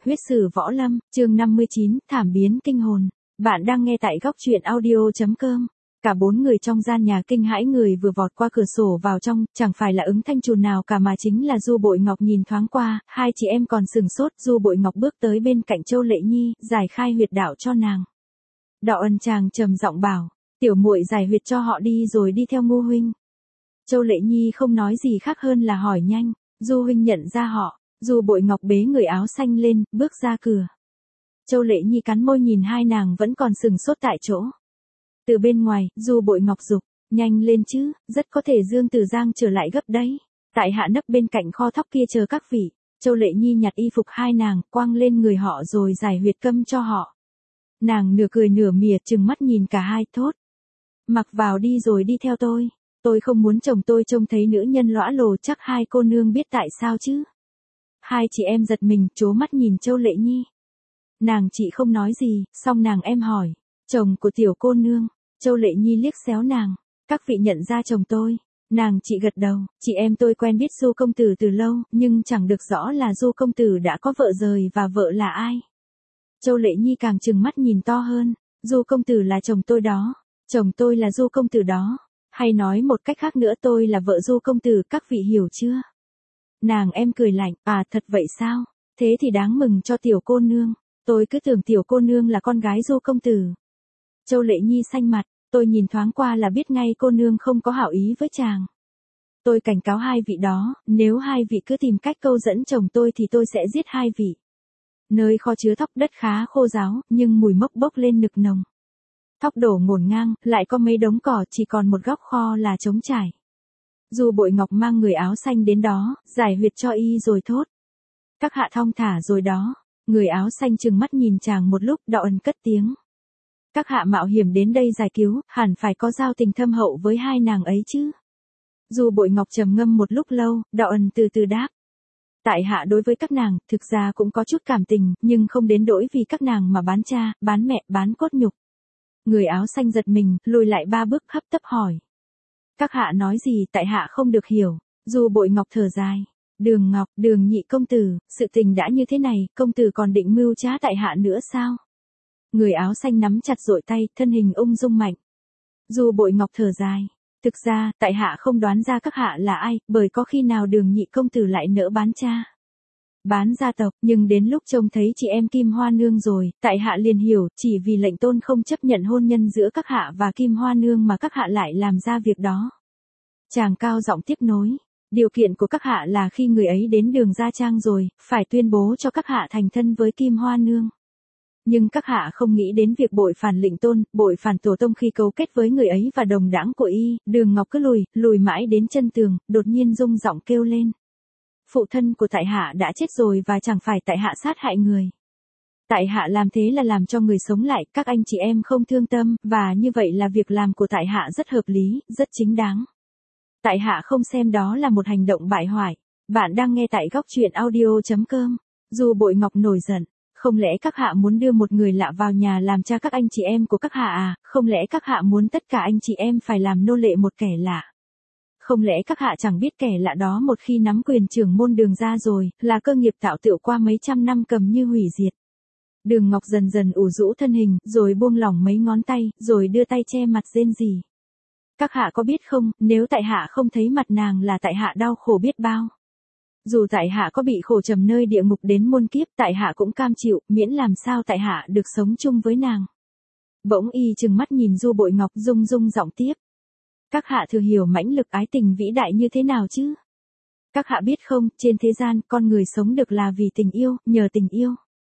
Huyết sử võ lâm, chương 59, thảm biến kinh hồn. Bạn đang nghe tại góc truyện audio.com. Cả bốn người trong gian nhà kinh hãi, người vừa vọt qua cửa sổ vào trong, chẳng phải là Ứng Thanh Trù nào cả mà chính là Du Bội Ngọc. Nhìn thoáng qua, hai chị em còn sừng sốt. Du Bội Ngọc bước tới bên cạnh Châu Lệ Nhi, giải khai huyệt đạo cho nàng. Đạo Ân chàng trầm giọng bảo, tiểu muội giải huyệt cho họ đi rồi đi theo Ngô huynh. Châu Lệ Nhi không nói gì khác hơn là hỏi nhanh, Du huynh nhận ra họ. Du Bội Ngọc bế người áo xanh lên, bước ra cửa. Châu Lệ Nhi cắn môi nhìn hai nàng vẫn còn sừng sốt tại chỗ. Từ bên ngoài, Du Bội Ngọc giục, nhanh lên chứ, rất có thể Dương Tử Giang trở lại gấp đấy. Tại hạ nấp bên cạnh kho thóc kia chờ các vị. Châu Lệ Nhi nhặt y phục hai nàng, quăng lên người họ rồi giải huyệt câm cho họ. Nàng nửa cười nửa mỉa trừng mắt nhìn cả hai, thốt. Mặc vào đi rồi đi theo tôi. Tôi không muốn chồng tôi trông thấy nữ nhân lõa lồ, chắc hai cô nương biết tại sao chứ. Hai chị em giật mình, trố mắt nhìn Châu Lệ Nhi. Nàng chị không nói gì, xong nàng em hỏi, chồng của tiểu cô nương. Châu Lệ Nhi liếc xéo nàng, các vị nhận ra chồng tôi. Nàng chị gật đầu, chị em tôi quen biết Du công tử từ lâu, nhưng chẳng được rõ là Du công tử đã có vợ rồi và vợ là ai. Châu Lệ Nhi càng trừng mắt nhìn to hơn, Du công tử là chồng tôi đó, chồng tôi là Du công tử đó, hay nói một cách khác nữa tôi là vợ Du công tử, các vị hiểu chưa? Nàng em cười lạnh, à thật vậy sao? Thế thì đáng mừng cho tiểu cô nương, tôi cứ tưởng tiểu cô nương là con gái Du công tử. Châu Lệ Nhi xanh mặt, tôi nhìn thoáng qua là biết ngay cô nương không có hảo ý với chàng. Tôi cảnh cáo hai vị đó, nếu hai vị cứ tìm cách câu dẫn chồng tôi thì tôi sẽ giết hai vị. Nơi kho chứa thóc đất khá khô ráo, nhưng mùi mốc bốc lên nực nồng. Thóc đổ ngổn ngang, lại có mấy đống cỏ, chỉ còn một góc kho là trống trải. Du Bội Ngọc mang người áo xanh đến đó, giải huyệt cho y rồi thốt. Các hạ thong thả rồi đó. Người áo xanh trừng mắt nhìn chàng một lúc, Đạo Ân cất tiếng. Các hạ mạo hiểm đến đây giải cứu, hẳn phải có giao tình thâm hậu với hai nàng ấy chứ. Du Bội Ngọc trầm ngâm một lúc lâu, Đạo Ân từ từ đáp. Tại hạ đối với các nàng, thực ra cũng có chút cảm tình, nhưng không đến nỗi vì các nàng mà bán cha, bán mẹ, bán cốt nhục. Người áo xanh giật mình, lùi lại ba bước hấp tấp hỏi. Các hạ nói gì, tại hạ không được hiểu. Du Bội Ngọc thở dài. Đường Ngọc, Đường nhị công tử, sự tình đã như thế này, công tử còn định mưu trá tại hạ nữa sao? Người áo xanh nắm chặt dội tay, thân hình ung dung mạnh. Du Bội Ngọc thở dài. Thực ra, tại hạ không đoán ra các hạ là ai, bởi có khi nào Đường nhị công tử lại nỡ bán cha. Bán gia tộc, nhưng đến lúc trông thấy chị em Kim Hoa Nương rồi, tại hạ liền hiểu, chỉ vì lệnh tôn không chấp nhận hôn nhân giữa các hạ và Kim Hoa Nương mà các hạ lại làm ra việc đó. Chàng cao giọng tiếp nối, điều kiện của các hạ là khi người ấy đến Đường Gia Trang rồi, phải tuyên bố cho các hạ thành thân với Kim Hoa Nương. Nhưng các hạ không nghĩ đến việc bội phản lệnh tôn, bội phản tổ tông khi cấu kết với người ấy và đồng đảng của y. Đường Ngọc cứ lùi mãi đến chân tường, đột nhiên rung giọng kêu lên. Phụ thân của tại hạ đã chết rồi và chẳng phải tại hạ sát hại người. Tại hạ làm thế là làm cho người sống lại, các anh chị em không thương tâm, và như vậy là việc làm của tại hạ rất hợp lý, rất chính đáng. Tại hạ không xem đó là một hành động bại hoại. Bạn đang nghe tại góc truyện audio.com. Du Bội Ngọc nổi giận. Không lẽ các hạ muốn đưa một người lạ vào nhà làm cha các anh chị em của các hạ à? Không lẽ các hạ muốn tất cả anh chị em phải làm nô lệ một kẻ lạ? Không lẽ các hạ chẳng biết kẻ lạ đó một khi nắm quyền trưởng môn Đường ra rồi, là cơ nghiệp tạo tựu qua mấy trăm năm cầm như hủy diệt. Đường Ngọc dần dần ủ rũ thân hình, rồi buông lỏng mấy ngón tay, rồi đưa tay che mặt rên rỉ. Các hạ có biết không, nếu tại hạ không thấy mặt nàng là tại hạ đau khổ biết bao. Dù tại hạ có bị khổ trầm nơi địa ngục đến muôn kiếp, tại hạ cũng cam chịu, miễn làm sao tại hạ được sống chung với nàng. Bỗng y trừng mắt nhìn Du Bội Ngọc, rung giọng tiếp. Các hạ thừa hiểu mãnh lực ái tình vĩ đại như thế nào chứ? Các hạ biết không, trên thế gian, con người sống được là vì tình yêu, nhờ tình yêu.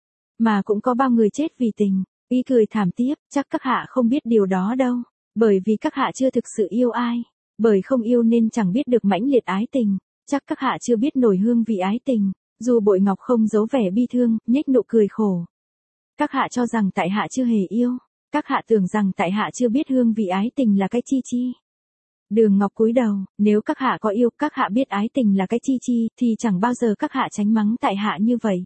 Mà cũng có bao người chết vì tình. Y cười thảm tiếp, chắc các hạ không biết điều đó đâu. Bởi vì các hạ chưa thực sự yêu ai. Bởi không yêu nên chẳng biết được mãnh liệt ái tình. Chắc các hạ chưa biết nổi hương vị ái tình. Dù Bội Ngọc không giấu vẻ bi thương, nhếch nụ cười khổ. Các hạ cho rằng tại hạ chưa hề yêu. Các hạ tưởng rằng tại hạ chưa biết hương vị ái tình là cái chi. Đường Ngọc cúi đầu, nếu các hạ có yêu, các hạ biết ái tình là cái chi, thì chẳng bao giờ các hạ tránh mắng tại hạ như vậy.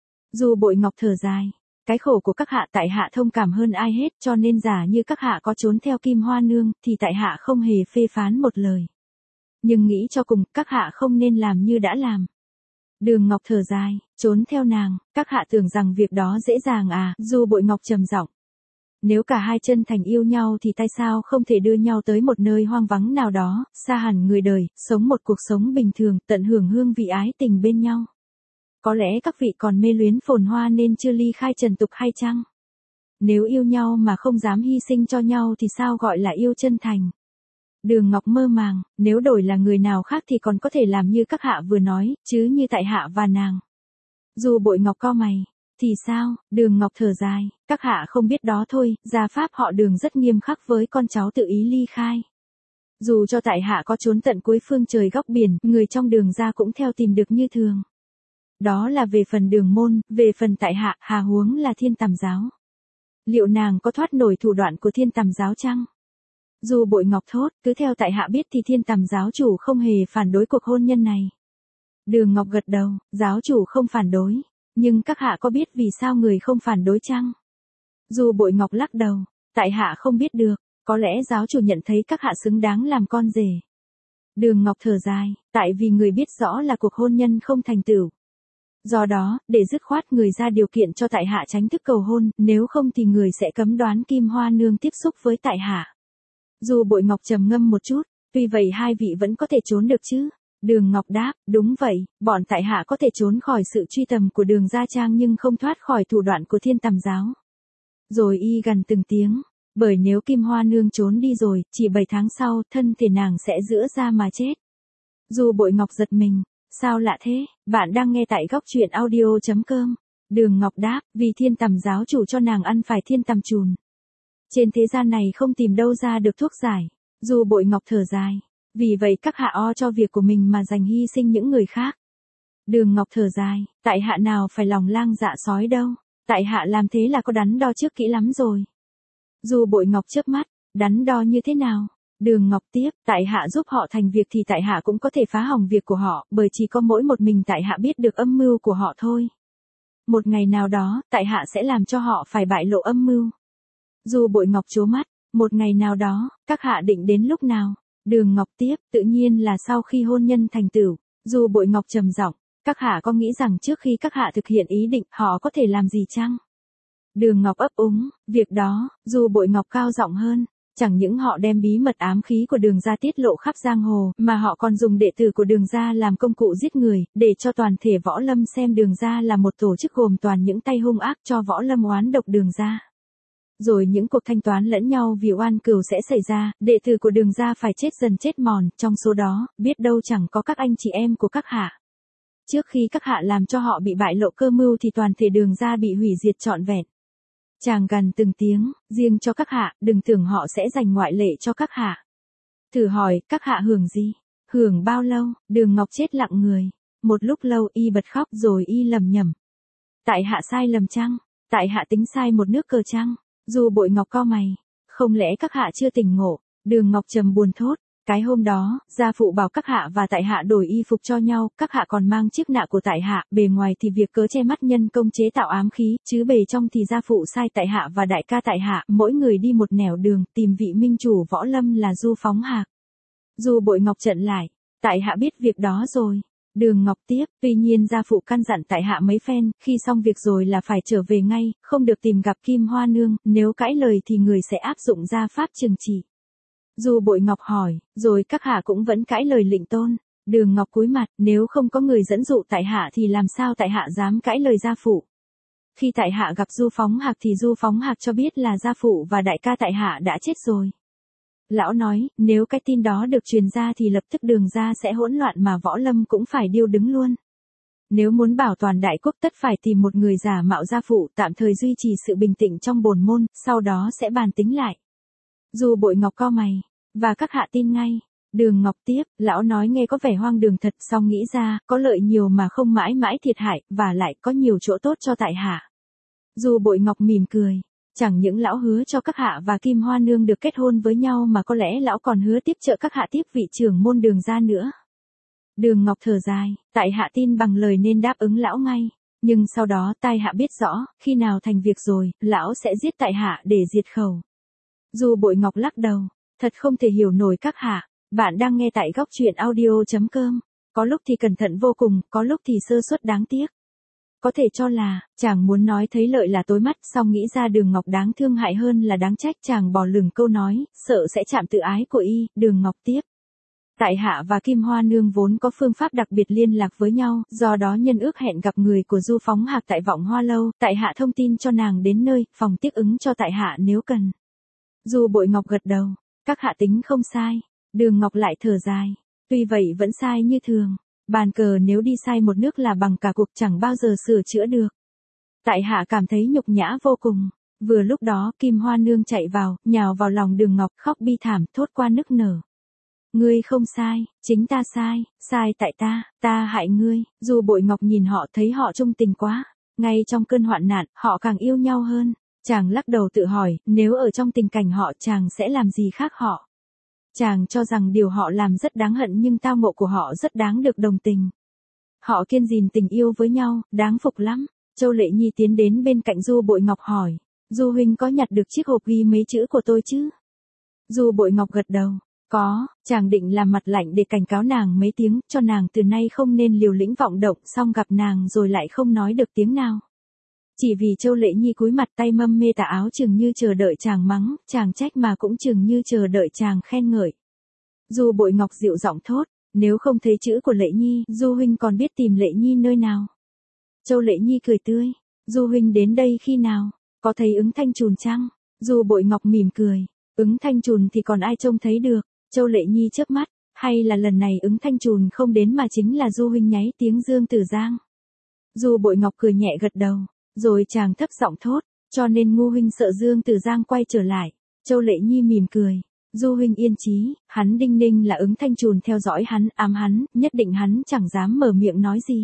Dù Bội Ngọc thở dài, cái khổ của các hạ tại hạ thông cảm hơn ai hết, cho nên giả như các hạ có trốn theo Kim Hoa Nương, thì tại hạ không hề phê phán một lời. Nhưng nghĩ cho cùng, các hạ không nên làm như đã làm. Đường Ngọc thở dài, trốn theo nàng, các hạ tưởng rằng việc đó dễ dàng à, Du Bội Ngọc trầm giọng. Nếu cả hai chân thành yêu nhau thì tại sao không thể đưa nhau tới một nơi hoang vắng nào đó, xa hẳn người đời, sống một cuộc sống bình thường, tận hưởng hương vị ái tình bên nhau. Có lẽ các vị còn mê luyến phồn hoa nên chưa ly khai trần tục hay chăng? Nếu yêu nhau mà không dám hy sinh cho nhau thì sao gọi là yêu chân thành? Đường Ngọc mơ màng, nếu đổi là người nào khác thì còn có thể làm như các hạ vừa nói, chứ như tại hạ và nàng. Du Bội Ngọc cau mày, thì sao? Đường Ngọc thở dài, các hạ không biết đó thôi, gia pháp họ Đường rất nghiêm khắc với con cháu tự ý ly khai. Dù cho tại hạ có trốn tận cuối phương trời góc biển, người trong Đường gia cũng theo tìm được như thường. Đó là về phần Đường môn, về phần tại hạ, hà huống là Thiên Tàm giáo. Liệu nàng có thoát nổi thủ đoạn của Thiên Tàm giáo chăng? Du Bội Ngọc thốt, cứ theo tại hạ biết thì Thiên Tàm giáo chủ không hề phản đối cuộc hôn nhân này. Đường Ngọc gật đầu, giáo chủ không phản đối, nhưng các hạ có biết vì sao người không phản đối chăng? Du Bội Ngọc lắc đầu, tại hạ không biết được, có lẽ giáo chủ nhận thấy các hạ xứng đáng làm con rể. Đường Ngọc thở dài, tại vì người biết rõ là cuộc hôn nhân không thành tựu. Do đó, để dứt khoát người ra điều kiện cho tại hạ tránh thức cầu hôn, nếu không thì người sẽ cấm đoán Kim Hoa Nương tiếp xúc với tại hạ. Du Bội Ngọc trầm ngâm một chút, tuy vậy hai vị vẫn có thể trốn được chứ? Đường Ngọc đáp, đúng vậy, bọn tại hạ có thể trốn khỏi sự truy tầm của Đường Gia Trang nhưng không thoát khỏi thủ đoạn của Thiên Tàm giáo. Rồi y gần từng tiếng, bởi nếu Kim Hoa Nương trốn đi rồi, chỉ 7 tháng sau, thân thể nàng sẽ rữa ra mà chết. Du Bội Ngọc giật mình, sao lạ thế, bạn đang nghe tại góc truyện audio.com. Đường Ngọc đáp, vì Thiên Tàm giáo chủ cho nàng ăn phải thiên tàm chùn. Trên thế gian này không tìm đâu ra được thuốc giải. Du Bội Ngọc thở dài, vì vậy các hạ o cho việc của mình mà dành hy sinh những người khác. Đường Ngọc thở dài, tại hạ nào phải lòng lang dạ sói đâu, tại hạ làm thế là có đắn đo trước kỹ lắm rồi. Du Bội Ngọc chớp mắt, đắn đo như thế nào? Đường Ngọc tiếp, tại hạ giúp họ thành việc thì tại hạ cũng có thể phá hỏng việc của họ, bởi chỉ có mỗi một mình tại hạ biết được âm mưu của họ thôi. Một ngày nào đó, tại hạ sẽ làm cho họ phải bại lộ âm mưu. Du Bội Ngọc trố mắt, một ngày nào đó, các hạ định đến lúc nào? Đường Ngọc tiếp, tự nhiên là sau khi hôn nhân thành tựu. Du Bội Ngọc trầm giọng, các hạ có nghĩ rằng trước khi các hạ thực hiện ý định họ có thể làm gì chăng? Đường Ngọc ấp úng, việc đó, Du Bội Ngọc cao giọng hơn, chẳng những họ đem bí mật ám khí của Đường gia tiết lộ khắp giang hồ, mà họ còn dùng đệ tử của Đường gia làm công cụ giết người, để cho toàn thể võ lâm xem Đường gia là một tổ chức gồm toàn những tay hung ác cho võ lâm oán độc Đường gia. Rồi những cuộc thanh toán lẫn nhau vì oan cừu sẽ xảy ra, đệ tử của Đường gia phải chết dần chết mòn, trong số đó, biết đâu chẳng có các anh chị em của các hạ. Trước khi các hạ làm cho họ bị bại lộ cơ mưu thì toàn thể Đường gia bị hủy diệt trọn vẹn. Chàng gần từng tiếng, riêng cho các hạ, đừng tưởng họ sẽ dành ngoại lệ cho các hạ. Thử hỏi, các hạ hưởng gì? Hưởng bao lâu? Đường Ngọc chết lặng người. Một lúc lâu y bật khóc rồi y lầm nhầm. Tại hạ sai lầm chăng? Tại hạ tính sai một nước cờ chăng? Du Bội Ngọc cau mày. Không lẽ các hạ chưa tỉnh ngộ? Đường Ngọc trầm buồn thốt. Cái hôm đó, gia phụ bảo các hạ và tại hạ đổi y phục cho nhau, các hạ còn mang chiếc nạ của tại hạ, bề ngoài thì việc cớ che mắt nhân công chế tạo ám khí, chứ bề trong thì gia phụ sai tại hạ và đại ca tại hạ, mỗi người đi một nẻo đường, tìm vị minh chủ võ lâm là Du Phóng Hạc. Du Bội Ngọc trợn lại, tại hạ biết việc đó rồi. Đường Ngọc tiếp, tuy nhiên gia phụ căn dặn tại hạ mấy phen, khi xong việc rồi là phải trở về ngay, không được tìm gặp Kim Hoa Nương, nếu cãi lời thì người sẽ áp dụng gia pháp trừng trị. Du Bội Ngọc hỏi, rồi các hạ cũng vẫn cãi lời lệnh tôn. Đường Ngọc cúi mặt, nếu không có người dẫn dụ tại hạ thì làm sao tại hạ dám cãi lời gia phụ. Khi tại hạ gặp Du Phóng Hạc thì Du Phóng Hạc cho biết là gia phụ và đại ca tại hạ đã chết rồi. Lão nói, nếu cái tin đó được truyền ra thì lập tức Đường gia sẽ hỗn loạn mà võ lâm cũng phải điêu đứng luôn. Nếu muốn bảo toàn đại quốc tất phải tìm một người giả mạo gia phụ tạm thời duy trì sự bình tĩnh trong bổn môn, sau đó sẽ bàn tính lại. Du Bội Ngọc cau mày, và các hạ tin ngay. Đường Ngọc tiếp, lão nói nghe có vẻ hoang đường thật, song nghĩ ra, có lợi nhiều mà không mãi mãi thiệt hại, và lại có nhiều chỗ tốt cho tại hạ. Du Bội Ngọc mỉm cười, chẳng những lão hứa cho các hạ và Kim Hoa Nương được kết hôn với nhau mà có lẽ lão còn hứa tiếp trợ các hạ tiếp vị trưởng môn Đường gia nữa. Đường Ngọc thở dài, tại hạ tin bằng lời nên đáp ứng lão ngay, nhưng sau đó tai hạ biết rõ, khi nào thành việc rồi, lão sẽ giết tại hạ để diệt khẩu. Du Bội Ngọc lắc đầu, thật không thể hiểu nổi các hạ, bạn đang nghe tại góc truyện audio.com. có lúc thì cẩn thận vô cùng, có lúc thì sơ suất đáng tiếc. Có thể cho là, chàng muốn nói thấy lợi là tối mắt, song nghĩ ra Đường Ngọc đáng thương hại hơn là đáng trách, chàng bỏ lửng câu nói, sợ sẽ chạm tự ái của y. Đường Ngọc tiếp. Tại hạ và Kim Hoa Nương vốn có phương pháp đặc biệt liên lạc với nhau, do đó nhân ước hẹn gặp người của Du Phóng Hạc tại Vọng Hoa Lâu, tại hạ thông tin cho nàng đến nơi, phòng tiếp ứng cho tại hạ nếu cần. Du Bội Ngọc gật đầu, các hạ tính không sai. Đường Ngọc lại thở dài, tuy vậy vẫn sai như thường. Bàn cờ nếu đi sai một nước là bằng cả cuộc, chẳng bao giờ sửa chữa được. Tại hạ cảm thấy nhục nhã vô cùng. Vừa lúc đó Kim Hoa Nương chạy vào, nhào vào lòng Đường Ngọc, khóc bi thảm, thốt qua nức nở. Ngươi không sai, chính ta sai tại ta hại ngươi. Du Bội Ngọc nhìn họ thấy họ trung tình quá. Ngay trong cơn hoạn nạn, họ càng yêu nhau hơn. Chàng lắc đầu tự hỏi, nếu ở trong tình cảnh họ chàng sẽ làm gì khác họ. Chàng cho rằng điều họ làm rất đáng hận nhưng tao ngộ của họ rất đáng được đồng tình. Họ kiên gìn tình yêu với nhau, đáng phục lắm. Châu Lệ Nhi tiến đến bên cạnh Du Bội Ngọc hỏi, Du huynh có nhặt được chiếc hộp ghi mấy chữ của tôi chứ? Du Bội Ngọc gật đầu, có, chàng định làm mặt lạnh để cảnh cáo nàng mấy tiếng, cho nàng từ nay không nên liều lĩnh vọng động, xong gặp nàng rồi lại không nói được tiếng nào. Chỉ vì Châu Lệ Nhi cúi mặt tay mâm mê tà áo chừng như chờ đợi chàng mắng, chàng trách mà cũng chừng như chờ đợi chàng khen ngợi. Du Bội Ngọc dịu giọng thốt, nếu không thấy chữ của Lệ Nhi, Du huynh còn biết tìm Lệ Nhi nơi nào? Châu Lệ Nhi cười tươi, Du huynh đến đây khi nào? Có thấy Ứng Thanh Trùn chăng? Du Bội Ngọc mỉm cười, Ứng Thanh Trùn thì còn ai trông thấy được? Châu Lệ Nhi chớp mắt, hay là lần này Ứng Thanh Trùn không đến mà chính là Du huynh nháy tiếng Dương Tử Giang? Du Bội Ngọc cười nhẹ gật đầu. Rồi chàng thấp giọng thốt, cho nên ngu huynh sợ Dương Tử Giang quay trở lại. Châu Lệ Nhi mỉm cười, Du huynh yên chí, hắn đinh ninh là Ứng Thanh Trùn theo dõi hắn, ám hắn, nhất định hắn chẳng dám mở miệng nói gì.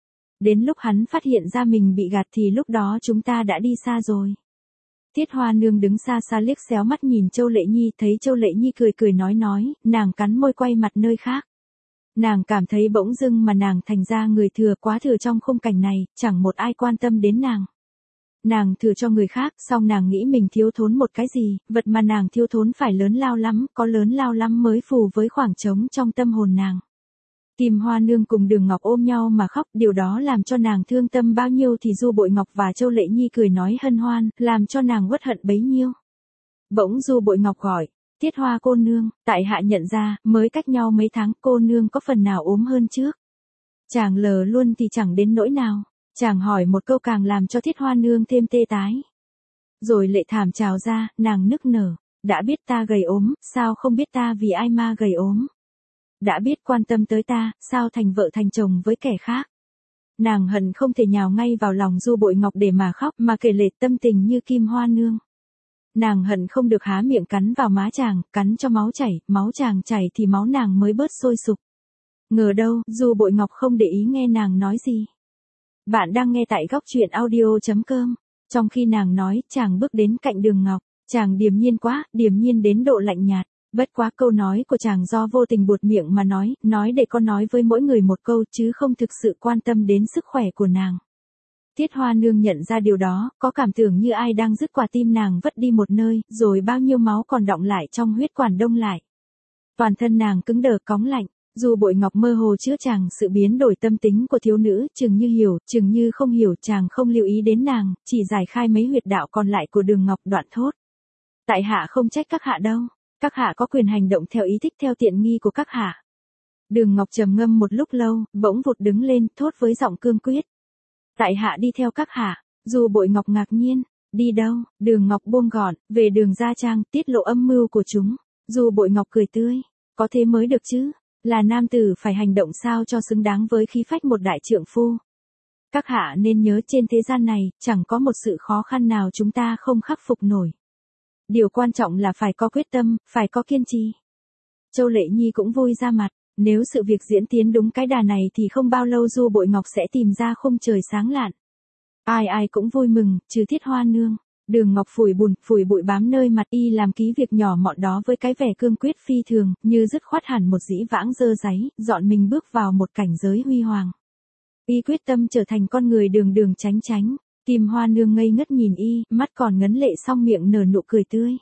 Đến lúc hắn phát hiện ra mình bị gạt thì lúc đó chúng ta đã đi xa rồi. Tiết Hoa Nương đứng xa xa liếc xéo mắt nhìn Châu Lệ Nhi, thấy Châu Lệ Nhi cười cười nói, nàng cắn môi quay mặt nơi khác. Nàng cảm thấy bỗng dưng mà nàng thành ra người thừa quá thừa trong khung cảnh này, chẳng một ai quan tâm đến nàng. Nàng thừa cho người khác, song nàng nghĩ mình thiếu thốn một cái gì, vật mà nàng thiếu thốn phải lớn lao lắm, có lớn lao lắm mới phù với khoảng trống trong tâm hồn nàng. Kim Hoa Nương cùng Đường Ngọc ôm nhau mà khóc, điều đó làm cho nàng thương tâm bao nhiêu thì Du Bội Ngọc và Châu Lệ Nhi cười nói hân hoan, làm cho nàng uất hận bấy nhiêu. Bỗng Du Bội Ngọc gọi, Tiết Hoa cô nương, tại hạ nhận ra, mới cách nhau mấy tháng, cô nương có phần nào ốm hơn trước. Chàng lờ luôn thì chẳng đến nỗi nào. Chàng hỏi một câu càng làm cho Tiết Hoa Nương thêm tê tái. Rồi lệ thảm trào ra, nàng nức nở, đã biết ta gầy ốm, sao không biết ta vì ai mà gầy ốm. Đã biết quan tâm tới ta, sao thành vợ thành chồng với kẻ khác. Nàng hận không thể nhào ngay vào lòng Du Bội Ngọc để mà khóc, mà kể lể tâm tình như Kim Hoa Nương. Nàng hận không được há miệng cắn vào má chàng, cắn cho máu chàng chảy thì máu nàng mới bớt sôi sục. Ngờ đâu, Du Bội Ngọc không để ý nghe nàng nói gì. Bạn đang nghe tại góc truyện audio.com. Trong khi nàng nói, chàng bước đến cạnh Đường Ngọc, chàng điềm nhiên quá, điềm nhiên đến độ lạnh nhạt. Bất quá câu nói của chàng do vô tình buột miệng mà nói để con nói với mỗi người một câu chứ không thực sự quan tâm đến sức khỏe của nàng. Tiết Hoa Nương nhận ra điều đó, có cảm tưởng như ai đang dứt quả tim nàng vất đi một nơi, rồi bao nhiêu máu còn đọng lại trong huyết quản đông lại. Toàn thân nàng cứng đờ cóng lạnh, Du Bội Ngọc mơ hồ chữa chàng sự biến đổi tâm tính của thiếu nữ, chừng như hiểu, chừng như không hiểu, chàng không lưu ý đến nàng, chỉ giải khai mấy huyệt đạo còn lại của Đường Ngọc, đoạn thốt. Tại hạ không trách các hạ đâu, các hạ có quyền hành động theo ý thích theo tiện nghi của các hạ. Đường Ngọc trầm ngâm một lúc lâu, bỗng vụt đứng lên, thốt với giọng cương quyết. Tại hạ đi theo các hạ. Du Bội Ngọc ngạc nhiên, đi đâu? Đường Ngọc buông gọn, về Đường Gia Trang, tiết lộ âm mưu của chúng. Du Bội Ngọc cười tươi, có thế mới được chứ, là nam tử phải hành động sao cho xứng đáng với khí phách một đại trượng phu. Các hạ nên nhớ trên thế gian này, chẳng có một sự khó khăn nào chúng ta không khắc phục nổi. Điều quan trọng là phải có quyết tâm, phải có kiên trì. Châu Lệ Nhi cũng vui ra mặt, nếu sự việc diễn tiến đúng cái đà này thì không bao lâu Du Bội Ngọc sẽ tìm ra khung trời sáng lạn. Ai ai cũng vui mừng, trừ Tiết Hoa Nương. Đường Ngọc phủi bụi bám nơi mặt y làm ký việc nhỏ mọn đó với cái vẻ cương quyết phi thường, như dứt khoát hẳn một dĩ vãng dơ dáy, dọn mình bước vào một cảnh giới huy hoàng. Y quyết tâm trở thành con người đường đường chánh chánh. Kim Hoa Nương ngây ngất nhìn y, mắt còn ngấn lệ song miệng nở nụ cười tươi.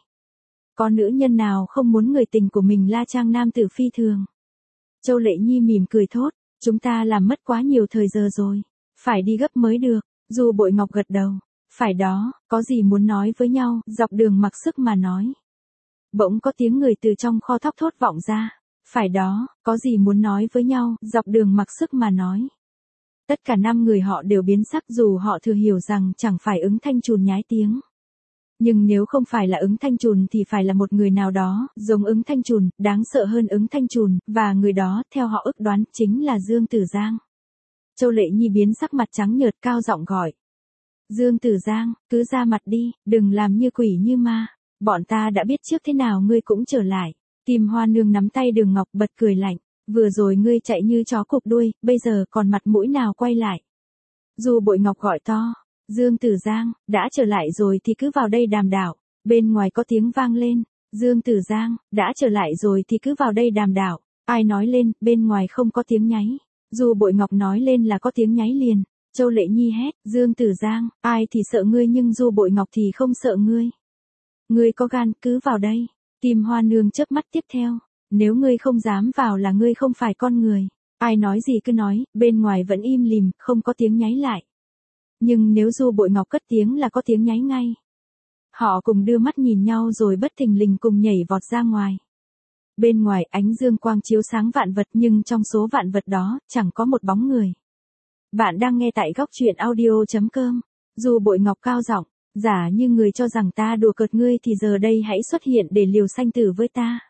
Có nữ nhân nào không muốn người tình của mình la trang nam tử phi thường. Châu Lệ Nhi mỉm cười thốt, Chúng ta làm mất quá nhiều thời giờ rồi. Phải đi gấp mới được. Du Bội Ngọc gật đầu. Phải đó, có gì muốn nói với nhau, dọc đường mặc sức mà nói. Bỗng có tiếng người từ trong kho thóc thốt vọng ra. Phải đó, có gì muốn nói với nhau, dọc đường mặc sức mà nói. Tất cả 5 người họ đều biến sắc dù họ thừa hiểu rằng chẳng phải Ứng Thanh Trùn nhái tiếng. Nhưng nếu không phải là Ứng Thanh Trùn thì phải là một người nào đó, giống Ứng Thanh Trùn, đáng sợ hơn Ứng Thanh Trùn, và người đó, theo họ ước đoán, chính là Dương Tử Giang. Châu Lệ Nhi biến sắc mặt trắng nhợt cao giọng gọi. Dương Tử Giang, cứ ra mặt đi, đừng làm như quỷ như ma. Bọn ta đã biết trước thế nào ngươi cũng trở lại. Kim Hoa Nương nắm tay Đường Ngọc bật cười lạnh. Vừa rồi ngươi chạy như chó cụp đuôi, bây giờ còn mặt mũi nào quay lại. Du Bội Ngọc gọi to. Dương Tử Giang, đã trở lại rồi thì cứ vào đây đàm đạo. Bên ngoài có tiếng vang lên. Dương Tử Giang, đã trở lại rồi thì cứ vào đây đàm đạo. Ai nói lên, bên ngoài không có tiếng nháy. Du Bội Ngọc nói lên là có tiếng nháy liền. Châu Lệ Nhi hét, Dương Tử Giang, ai thì sợ ngươi nhưng Du Bội Ngọc thì không sợ ngươi. Ngươi có gan, cứ vào đây. Kim Hoa Nương chớp mắt tiếp theo. Nếu ngươi không dám vào là ngươi không phải con người. Ai nói gì cứ nói, bên ngoài vẫn im lìm, không có tiếng nháy lại. Nhưng nếu Du Bội Ngọc cất tiếng là có tiếng nháy ngay. Họ cùng đưa mắt nhìn nhau rồi bất thình lình cùng nhảy vọt ra ngoài. Bên ngoài ánh dương quang chiếu sáng vạn vật nhưng trong số vạn vật đó, chẳng có một bóng người. Bạn đang nghe tại góc truyện audio.com. Du Bội Ngọc cao giọng, giả như người cho rằng ta đùa cợt ngươi thì giờ đây hãy xuất hiện để liều sanh tử với ta.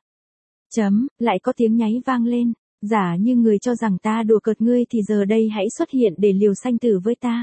Lại có tiếng nháy vang lên, giả như người cho rằng ta đùa cợt ngươi thì giờ đây hãy xuất hiện để liều sanh tử với ta.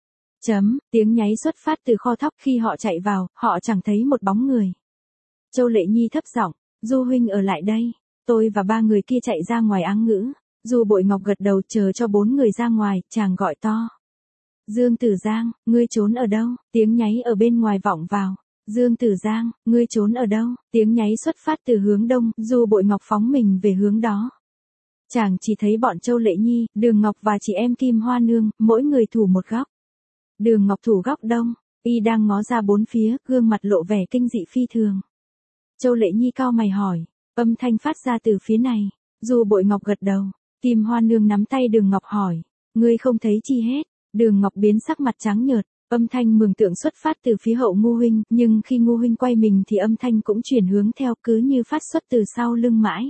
Tiếng nháy xuất phát từ kho thóc, khi họ chạy vào, họ chẳng thấy một bóng người. Châu Lệ Nhi thấp giọng, Du huynh ở lại đây, tôi và 3 người kia chạy ra ngoài áng ngữ. Du Bội Ngọc gật đầu chờ cho 4 người ra ngoài, chàng gọi to. Dương Tử Giang, ngươi trốn ở đâu? Tiếng nháy ở bên ngoài vọng vào. Dương Tử Giang, ngươi trốn ở đâu? Tiếng nháy xuất phát từ hướng đông, Du Bội Ngọc phóng mình về hướng đó. Chàng chỉ thấy bọn Châu Lệ Nhi, Đường Ngọc và chị em Kim Hoa Nương, mỗi người thủ một góc. Đường Ngọc thủ góc đông, y đang ngó ra bốn phía, gương mặt lộ vẻ kinh dị phi thường. Châu Lệ Nhi cau mày hỏi, âm thanh phát ra từ phía này. Du Bội Ngọc gật đầu. Kim Hoa Nương nắm tay Đường Ngọc hỏi, ngươi không thấy chi hết. Đường Ngọc biến sắc mặt trắng nhợt, âm thanh mường tượng xuất phát từ phía hậu Ngô huynh, nhưng khi Ngô huynh quay mình thì âm thanh cũng chuyển hướng theo, cứ như phát xuất từ sau lưng mãi.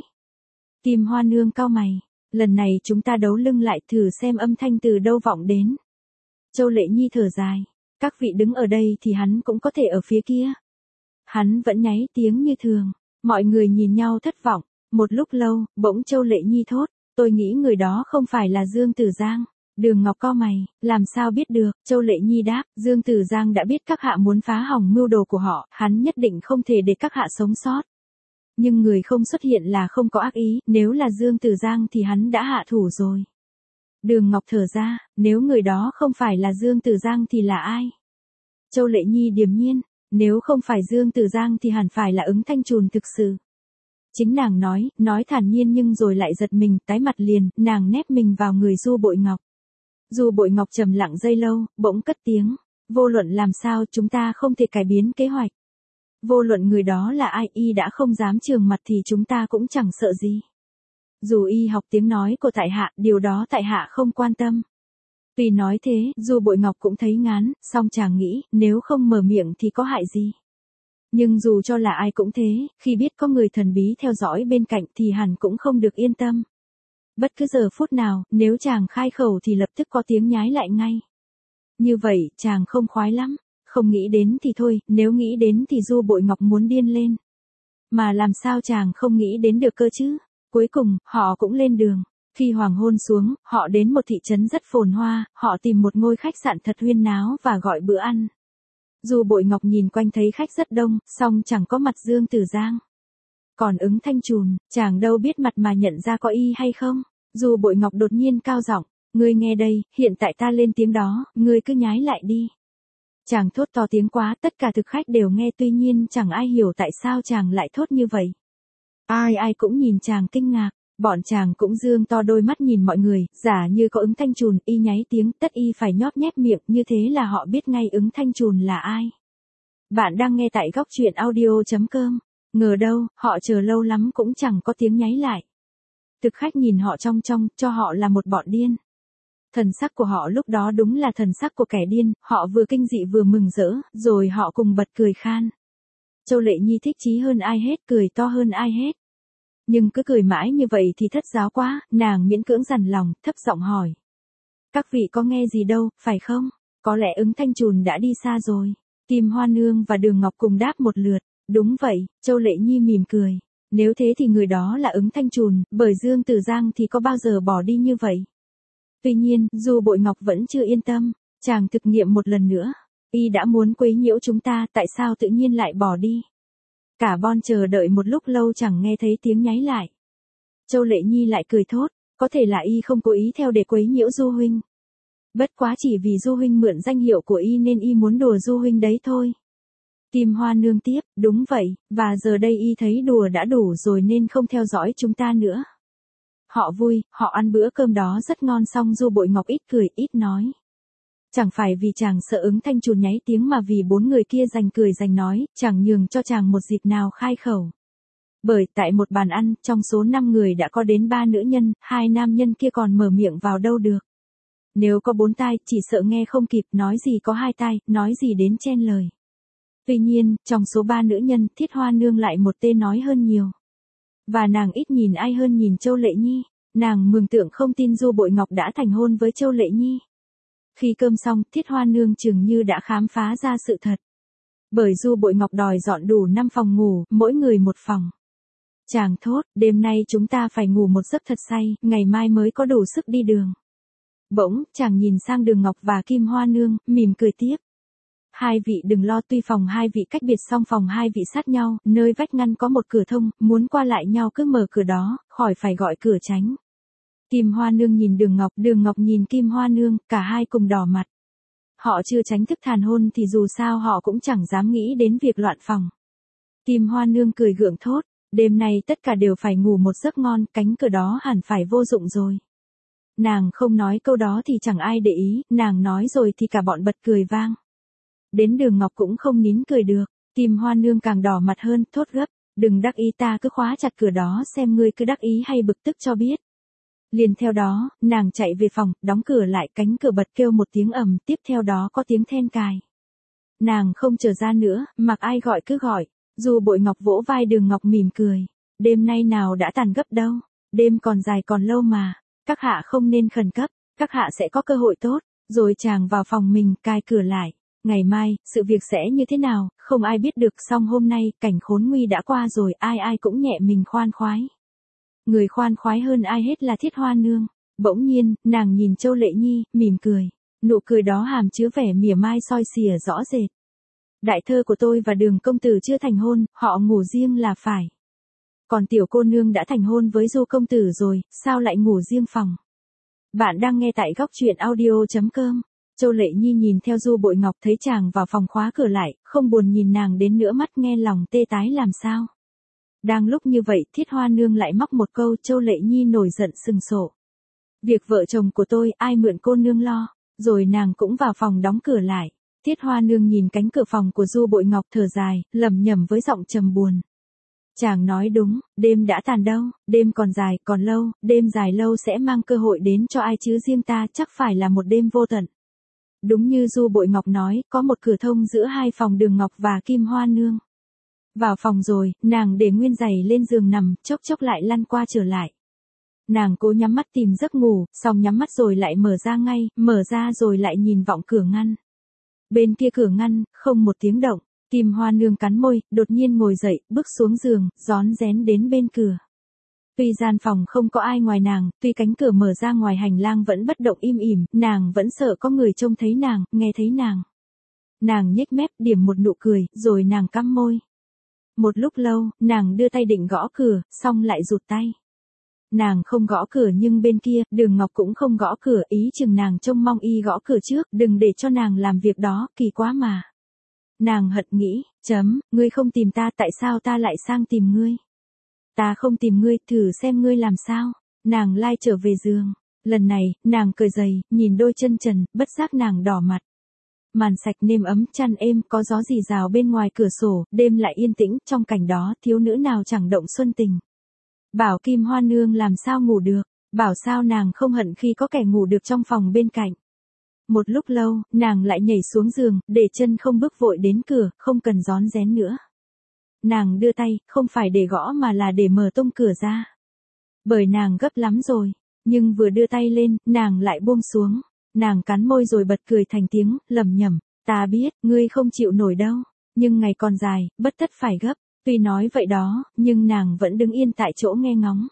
Kim Hoa Nương cau mày, lần này chúng ta đấu lưng lại thử xem âm thanh từ đâu vọng đến. Châu Lệ Nhi thở dài, các vị đứng ở đây thì hắn cũng có thể ở phía kia. Hắn vẫn nháy tiếng như thường, mọi người nhìn nhau thất vọng, một lúc lâu, bỗng Châu Lệ Nhi thốt, tôi nghĩ người đó không phải là Dương Tử Giang. Đường Ngọc cau mày, làm sao biết được? Châu Lệ Nhi đáp, Dương Tử Giang đã biết các hạ muốn phá hỏng mưu đồ của họ, hắn nhất định không thể để các hạ sống sót. Nhưng người không xuất hiện là không có ác ý, nếu là Dương Tử Giang thì hắn đã hạ thủ rồi. Đường Ngọc thở ra, nếu người đó không phải là Dương Tử Giang thì là ai? Châu Lệ Nhi điềm nhiên, nếu không phải Dương Tử Giang thì hẳn phải là Ứng Thanh Trùn thực sự. Chính nàng nói thản nhiên nhưng rồi lại giật mình, tái mặt liền, nàng nép mình vào người Du Bội Ngọc. Du Bội Ngọc trầm lặng giây lâu, bỗng cất tiếng, vô luận làm sao chúng ta không thể cải biến kế hoạch. Vô luận người đó là ai, y đã không dám trường mặt thì chúng ta cũng chẳng sợ gì. Dù y học tiếng nói của tại hạ, điều đó tại hạ không quan tâm. Tuy nói thế, Du Bội Ngọc cũng thấy ngán, song chàng nghĩ, nếu không mở miệng thì có hại gì. Nhưng dù cho là ai cũng thế, khi biết có người thần bí theo dõi bên cạnh thì hẳn cũng không được yên tâm. Bất cứ giờ phút nào, nếu chàng khai khẩu thì lập tức có tiếng nhái lại ngay. Như vậy, chàng không khoái lắm. Không nghĩ đến thì thôi, nếu nghĩ đến thì Du Bội Ngọc muốn điên lên. Mà làm sao chàng không nghĩ đến được cơ chứ? Cuối cùng, họ cũng lên đường. Khi hoàng hôn xuống, họ đến một thị trấn rất phồn hoa, họ tìm một ngôi khách sạn thật huyên náo và gọi bữa ăn. Du Bội Ngọc nhìn quanh thấy khách rất đông, song chẳng có mặt Dương Tử Giang. Còn Ứng Thanh Trùn, chàng đâu biết mặt mà nhận ra có y hay không? Du Bội Ngọc đột nhiên cao giọng, ngươi nghe đây, hiện tại ta lên tiếng đó, ngươi cứ nhái lại đi. Chàng thốt to tiếng quá, tất cả thực khách đều nghe, tuy nhiên chẳng ai hiểu tại sao chàng lại thốt như vậy. Ai cũng nhìn chàng kinh ngạc, bọn chàng cũng dương to đôi mắt nhìn mọi người, giả như có Ứng Thanh Trùn, y nháy tiếng, tất y phải nhóp nhép miệng, như thế là họ biết ngay Ứng Thanh Trùn là ai. Bạn đang nghe tại góc truyện audio.com. Ngờ đâu, họ chờ lâu lắm cũng chẳng có tiếng nháy lại. Thực khách nhìn họ trong trong, cho họ là một bọn điên. Thần sắc của họ lúc đó đúng là thần sắc của kẻ điên, họ vừa kinh dị vừa mừng rỡ, rồi họ cùng bật cười khan. Châu Lệ Nhi thích chí hơn ai hết, cười to hơn ai hết. Nhưng cứ cười mãi như vậy thì thất giáo quá, nàng miễn cưỡng dằn lòng, thấp giọng hỏi. Các vị có nghe gì đâu, phải không? Có lẽ Ứng Thanh Trùn đã đi xa rồi. Kim Hoa Nương và Đường Ngọc cùng đáp một lượt. Đúng vậy, Châu Lệ Nhi mỉm cười. Nếu thế thì người đó là Ứng Thanh Trùn, bởi Dương Tử Giang thì có bao giờ bỏ đi như vậy. Tuy nhiên, dù Bội Ngọc vẫn chưa yên tâm, chàng thực nghiệm một lần nữa. Y đã muốn quấy nhiễu chúng ta, tại sao tự nhiên lại bỏ đi? Cả bon chờ đợi một lúc lâu chẳng nghe thấy tiếng nháy lại. Châu Lệ Nhi lại cười thốt, có thể là Y không cố ý theo để quấy nhiễu Du huynh. Bất quá chỉ vì Du huynh mượn danh hiệu của Y nên Y muốn đùa Du huynh đấy thôi. Kim Hoa Nương tiếp, đúng vậy, và giờ đây Y thấy đùa đã đủ rồi nên không theo dõi chúng ta nữa. Họ vui, họ ăn bữa cơm đó rất ngon xong Du Bội Ngọc ít cười ít nói. Chẳng phải vì chàng sợ Ứng Thanh Trùn nháy tiếng mà vì bốn người kia giành cười giành nói, chẳng nhường cho chàng một dịp nào khai khẩu. Bởi tại một bàn ăn, trong số 5 người đã có đến 3 nữ nhân, 2 nam nhân kia còn mở miệng vào đâu được. Nếu có 4 tai, chỉ sợ nghe không kịp, nói gì có 2 tai, nói gì đến chen lời. Tuy nhiên, trong số 3 nữ nhân, Thiết Hoa Nương lại một tên nói hơn nhiều. Và nàng ít nhìn ai hơn nhìn Châu Lệ Nhi, nàng mường tượng không tin Du Bội Ngọc đã thành hôn với Châu Lệ Nhi. Khi cơm xong, Thiết Hoa Nương chừng như đã khám phá ra sự thật. Bởi Du Bội Ngọc đòi dọn đủ 5 phòng ngủ, mỗi người một phòng. Chàng thốt, đêm nay chúng ta phải ngủ một giấc thật say, ngày mai mới có đủ sức đi đường. Bỗng, chàng nhìn sang Đường Ngọc và Kim Hoa Nương, mỉm cười tiếp. Hai vị đừng lo, tuy phòng hai vị cách biệt song phòng hai vị sát nhau, nơi vách ngăn có một cửa thông, muốn qua lại nhau cứ mở cửa đó, khỏi phải gọi cửa tránh. Kim Hoa Nương nhìn Đường Ngọc nhìn Kim Hoa Nương, cả hai cùng đỏ mặt. Họ chưa tránh thức tàn hôn thì dù sao họ cũng chẳng dám nghĩ đến việc loạn phòng. Kim Hoa Nương cười gượng thốt, đêm nay tất cả đều phải ngủ một giấc ngon, cánh cửa đó hẳn phải vô dụng rồi. Nàng không nói câu đó thì chẳng ai để ý, nàng nói rồi thì cả bọn bật cười vang. Đến Đường Ngọc cũng không nín cười được, Kim Hoa Nương càng đỏ mặt hơn, thốt gấp, đừng đắc ý, ta cứ khóa chặt cửa đó xem ngươi cứ đắc ý hay bực tức cho biết. Liền theo đó, nàng chạy về phòng, đóng cửa lại, cánh cửa bật kêu một tiếng ầm, tiếp theo đó có tiếng then cài. Nàng không chờ ra nữa, mặc ai gọi cứ gọi, dù Bội Ngọc vỗ vai Đường Ngọc mỉm cười, đêm nay nào đã tàn gấp đâu, đêm còn dài còn lâu mà, các hạ không nên khẩn cấp, các hạ sẽ có cơ hội tốt, rồi chàng vào phòng mình, cài cửa lại. Ngày mai, sự việc sẽ như thế nào, không ai biết được, song hôm nay, cảnh khốn nguy đã qua rồi, ai ai cũng nhẹ mình khoan khoái. Người khoan khoái hơn ai hết là Thiết Hoa Nương. Bỗng nhiên, nàng nhìn Châu Lệ Nhi, mỉm cười. Nụ cười đó hàm chứa vẻ mỉa mai soi xỉa rõ rệt. Đại thơ của tôi và Đường công tử chưa thành hôn, họ ngủ riêng là phải. Còn tiểu cô nương đã thành hôn với Du công tử rồi, sao lại ngủ riêng phòng? Bạn đang nghe tại góc truyện audio.com. Châu Lệ Nhi nhìn theo Du Bội Ngọc thấy chàng vào phòng khóa cửa lại, không buồn nhìn nàng đến nữa, mắt nghe lòng tê tái làm sao. Đang lúc như vậy, Thiết Hoa Nương lại móc một câu, Châu Lệ Nhi nổi giận sừng sộ. Việc vợ chồng của tôi, ai mượn cô nương lo, rồi nàng cũng vào phòng đóng cửa lại. Thiết Hoa Nương nhìn cánh cửa phòng của Du Bội Ngọc thở dài, lẩm nhẩm với giọng trầm buồn. Chàng nói đúng, đêm đã tàn đâu, đêm còn dài, còn lâu, đêm dài lâu sẽ mang cơ hội đến cho ai chứ riêng ta chắc phải là một đêm vô tận. Đúng như Du Bội Ngọc nói, có một cửa thông giữa hai phòng Đường Ngọc và Kim Hoa Nương. Vào phòng rồi, nàng để nguyên giày lên giường nằm, chốc chốc lại lăn qua trở lại. Nàng cố nhắm mắt tìm giấc ngủ, xong nhắm mắt rồi lại mở ra ngay, mở ra rồi lại nhìn vọng cửa ngăn. Bên kia cửa ngăn, không một tiếng động, Kim Hoa Nương cắn môi, đột nhiên ngồi dậy, bước xuống giường, rón rén đến bên cửa. Tuy gian phòng không có ai ngoài nàng, tuy cánh cửa mở ra ngoài hành lang vẫn bất động im ỉm, nàng vẫn sợ có người trông thấy nàng, nghe thấy nàng. Nàng nhếch mép điểm một nụ cười, rồi nàng cắm môi. Một lúc lâu, nàng đưa tay định gõ cửa, xong lại rụt tay. Nàng không gõ cửa nhưng bên kia, Đường Ngọc cũng không gõ cửa, ý chừng nàng trông mong y gõ cửa trước, đừng để cho nàng làm việc đó, kỳ quá mà. Nàng hận nghĩ, ngươi không tìm ta, tại sao ta lại sang tìm ngươi? Ta không tìm ngươi, thử xem ngươi làm sao. Nàng lai trở về giường. Lần này, nàng cởi giày, nhìn đôi chân trần, bất giác nàng đỏ mặt. Màn sạch nêm ấm, chăn êm, có gió rì rào bên ngoài cửa sổ, đêm lại yên tĩnh, trong cảnh đó, thiếu nữ nào chẳng động xuân tình. Bảo Kim Hoa Nương làm sao ngủ được, bảo sao nàng không hận khi có kẻ ngủ được trong phòng bên cạnh. Một lúc lâu, nàng lại nhảy xuống giường, để chân không bước vội đến cửa, không cần rón rén nữa. Nàng đưa tay, không phải để gõ mà là để mở tung cửa ra. Bởi nàng gấp lắm rồi, nhưng vừa đưa tay lên, nàng lại buông xuống. Nàng cắn môi rồi bật cười thành tiếng, lẩm nhẩm, ta biết, ngươi không chịu nổi đâu, nhưng ngày còn dài, bất tất phải gấp. Tuy nói vậy đó, nhưng nàng vẫn đứng yên tại chỗ nghe ngóng.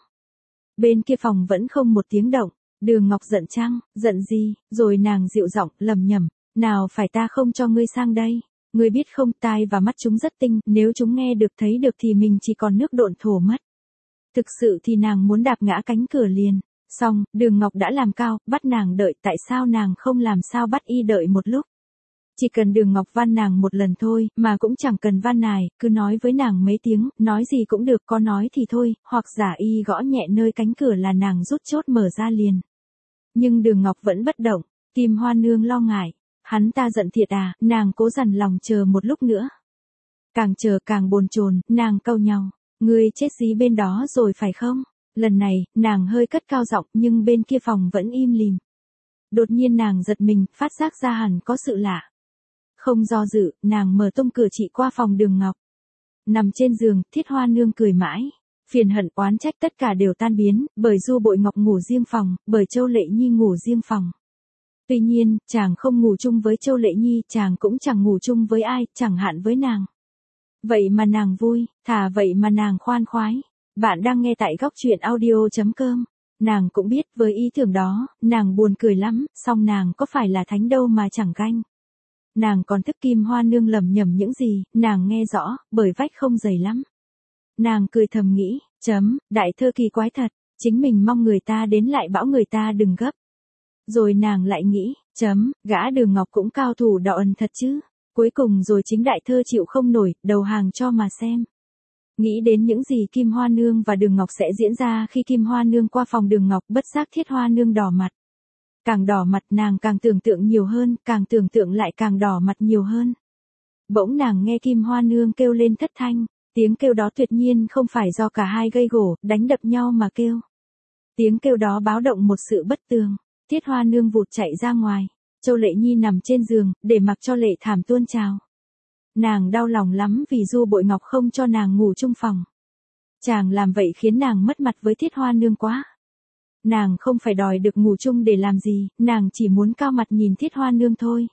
Bên kia phòng vẫn không một tiếng động. Đường Ngọc giận chăng, giận gì, rồi nàng dịu giọng, lẩm nhẩm, nào phải ta không cho ngươi sang đây, ngươi biết không, tai và mắt chúng rất tinh, nếu chúng nghe được thấy được thì mình chỉ còn nước độn thổ mất. Thực sự thì nàng muốn đạp ngã cánh cửa liền, xong, Đường Ngọc đã làm cao, bắt nàng đợi, tại sao nàng không làm sao bắt y đợi một lúc. Chỉ cần Đường Ngọc van nàng một lần thôi, mà cũng chẳng cần van nài, cứ nói với nàng mấy tiếng, nói gì cũng được, có nói thì thôi, hoặc giả y gõ nhẹ nơi cánh cửa là nàng rút chốt mở ra liền. Nhưng Đường Ngọc vẫn bất động, Kim Hoa Nương lo ngại, hắn ta giận thiệt à, nàng cố dằn lòng chờ một lúc nữa. Càng chờ càng bồn chồn, nàng cau nhau, ngươi chết dí bên đó rồi phải không? Lần này, nàng hơi cất cao giọng nhưng bên kia phòng vẫn im lìm. Đột nhiên nàng giật mình, phát giác ra hẳn có sự lạ. Không do dự, nàng mở tung cửa chị qua phòng Đường Ngọc. Nằm trên giường, Thiết Hoa Nương cười mãi. Phiền hận oán trách tất cả đều tan biến, bởi Du Bội Ngọc ngủ riêng phòng, bởi Châu Lệ Nhi ngủ riêng phòng. Tuy nhiên, chàng không ngủ chung với Châu Lệ Nhi, chàng cũng chẳng ngủ chung với ai, chẳng hạn với nàng. Vậy mà nàng vui, thà vậy mà nàng khoan khoái. Bạn đang nghe tại góc truyện audio.com. Nàng cũng biết với ý tưởng đó, nàng buồn cười lắm, song nàng có phải là thánh đâu mà chẳng ganh. Nàng còn thức Kim Hoa Nương lẩm nhẩm những gì, nàng nghe rõ, bởi vách không dày lắm. Nàng cười thầm nghĩ, đại thơ kỳ quái thật, chính mình mong người ta đến lại bảo người ta đừng gấp. Rồi nàng lại nghĩ, gã Đường Ngọc cũng cao thủ đạo ẩn thật chứ. Cuối cùng rồi chính đại thơ chịu không nổi, đầu hàng cho mà xem. Nghĩ đến những gì Kim Hoa Nương và Đường Ngọc sẽ diễn ra khi Kim Hoa Nương qua phòng Đường Ngọc, bất giác Thiết Hoa Nương đỏ mặt. Càng đỏ mặt nàng càng tưởng tượng nhiều hơn, càng tưởng tượng lại càng đỏ mặt nhiều hơn. Bỗng nàng nghe Kim Hoa Nương kêu lên thất thanh. Tiếng kêu đó tuyệt nhiên không phải do cả hai gây gổ, đánh đập nhau mà kêu. Tiếng kêu đó báo động một sự bất tường. Thiết Hoa Nương vụt chạy ra ngoài. Châu Lệ Nhi nằm trên giường, để mặc cho lệ thảm tuôn trào. Nàng đau lòng lắm vì Du Bội Ngọc không cho nàng ngủ chung phòng. Chàng làm vậy khiến nàng mất mặt với Thiết Hoa Nương quá. Nàng không phải đòi được ngủ chung để làm gì, nàng chỉ muốn cao mặt nhìn Thiết Hoa Nương thôi.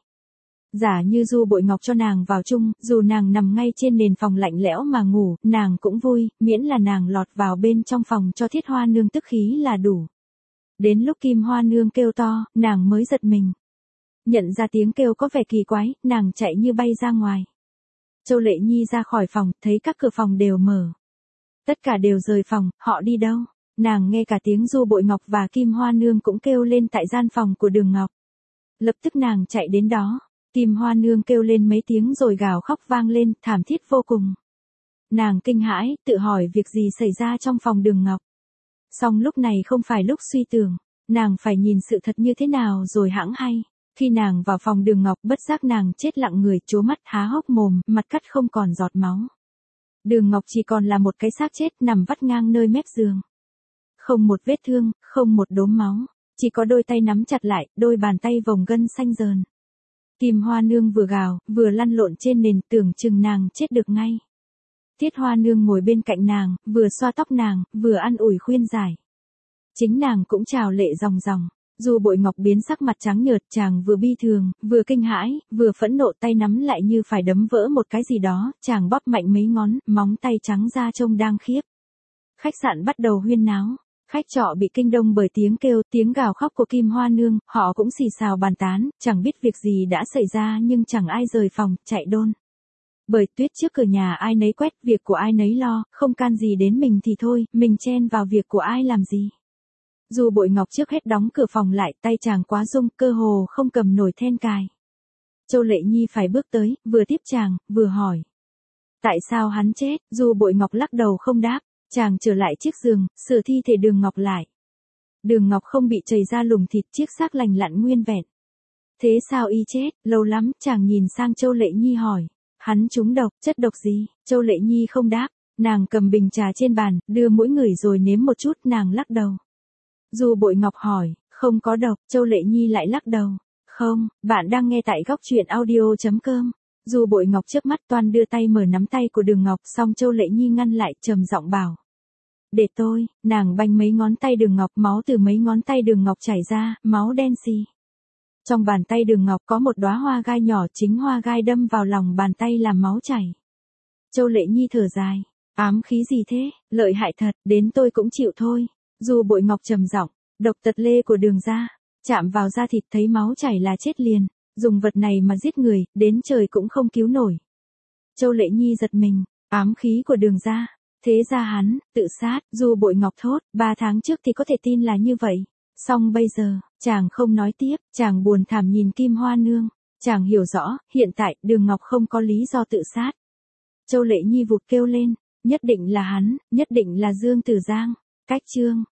Giả như Du Bội Ngọc cho nàng vào chung, dù nàng nằm ngay trên nền phòng lạnh lẽo mà ngủ, nàng cũng vui, miễn là nàng lọt vào bên trong phòng cho Thiết Hoa Nương tức khí là đủ. Đến lúc Kim Hoa Nương kêu to, nàng mới giật mình. Nhận ra tiếng kêu có vẻ kỳ quái, nàng chạy như bay ra ngoài. Châu Lệ Nhi ra khỏi phòng, thấy các cửa phòng đều mở. Tất cả đều rời phòng, họ đi đâu? Nàng nghe cả tiếng Du Bội Ngọc và Kim Hoa Nương cũng kêu lên tại gian phòng của Đường Ngọc. Lập tức nàng chạy đến đó. Kim Hoa Nương kêu lên mấy tiếng rồi gào khóc vang lên, thảm thiết vô cùng. Nàng kinh hãi, tự hỏi việc gì xảy ra trong phòng Đường Ngọc. Song lúc này không phải lúc suy tưởng, nàng phải nhìn sự thật như thế nào rồi hẵng hay. Khi nàng vào phòng Đường Ngọc bất giác nàng chết lặng người, trố mắt há hốc mồm, mặt cắt không còn giọt máu. Đường Ngọc chỉ còn là một cái xác chết nằm vắt ngang nơi mép giường. Không một vết thương, không một đốm máu, chỉ có đôi tay nắm chặt lại, đôi bàn tay vòng gân xanh dờn. Kim Hoa Nương vừa gào, vừa lăn lộn trên nền, tưởng chừng nàng chết được ngay. Thiết Hoa Nương ngồi bên cạnh nàng, vừa xoa tóc nàng, vừa an ủi khuyên giải. Chính nàng cũng trào lệ ròng ròng. Du Bội Ngọc biến sắc mặt trắng nhợt, chàng vừa bi thường, vừa kinh hãi, vừa phẫn nộ, tay nắm lại như phải đấm vỡ một cái gì đó, chàng bóp mạnh mấy ngón, móng tay trắng ra trông đang khiếp. Khách sạn bắt đầu huyên náo. Khách trọ bị kinh động bởi tiếng kêu, tiếng gào khóc của Kim Hoa Nương, họ cũng xì xào bàn tán, chẳng biết việc gì đã xảy ra nhưng chẳng ai rời phòng, chạy đôn. Bởi tuyết trước cửa nhà ai nấy quét, việc của ai nấy lo, không can gì đến mình thì thôi, mình chen vào việc của ai làm gì. Du Bội Ngọc trước hết đóng cửa phòng lại, tay chàng quá rung, cơ hồ không cầm nổi then cài. Châu Lệ Nhi phải bước tới, vừa tiếp chàng, vừa hỏi. Tại sao hắn chết? Du Bội Ngọc lắc đầu không đáp. Chàng trở lại chiếc giường, sửa thi thể Đường Ngọc lại. Đường Ngọc không bị chảy ra lùng thịt, chiếc xác lành lặn nguyên vẹn. Thế sao y chết? Lâu lắm, chàng nhìn sang Châu Lệ Nhi hỏi. Hắn trúng độc, chất độc gì? Châu Lệ Nhi không đáp. Nàng cầm bình trà trên bàn, đưa mỗi người rồi nếm một chút, nàng lắc đầu. Du Bội Ngọc hỏi, không có độc, Châu Lệ Nhi lại lắc đầu. Không, bạn đang nghe tại góc truyện audio.com. Du Bội Ngọc chớp mắt toan đưa tay mở nắm tay của Đường Ngọc, xong Châu Lệ Nhi ngăn lại, trầm giọng bảo. Để tôi, nàng banh mấy ngón tay Đường Ngọc, máu từ mấy ngón tay Đường Ngọc chảy ra, máu đen xì. Trong bàn tay Đường Ngọc có một đóa hoa gai nhỏ, chính hoa gai đâm vào lòng bàn tay làm máu chảy. Châu Lệ Nhi thở dài, ám khí gì thế, lợi hại thật, đến tôi cũng chịu thôi. Du Bội Ngọc trầm giọng, độc tật lê của Đường gia, chạm vào da thịt thấy máu chảy là chết liền, dùng vật này mà giết người, đến trời cũng không cứu nổi. Châu Lệ Nhi giật mình, ám khí của Đường gia, thế ra hắn tự sát. Du Bội Ngọc thốt, 3 tháng trước thì có thể tin là như vậy, song bây giờ, chàng không nói tiếp, chàng buồn thảm nhìn Kim Hoa Nương, chàng hiểu rõ, hiện tại Đường Ngọc không có lý do tự sát. Châu Lệ Nhi vụt kêu lên, nhất định là hắn, nhất định là Dương Tử Giang. Cách chương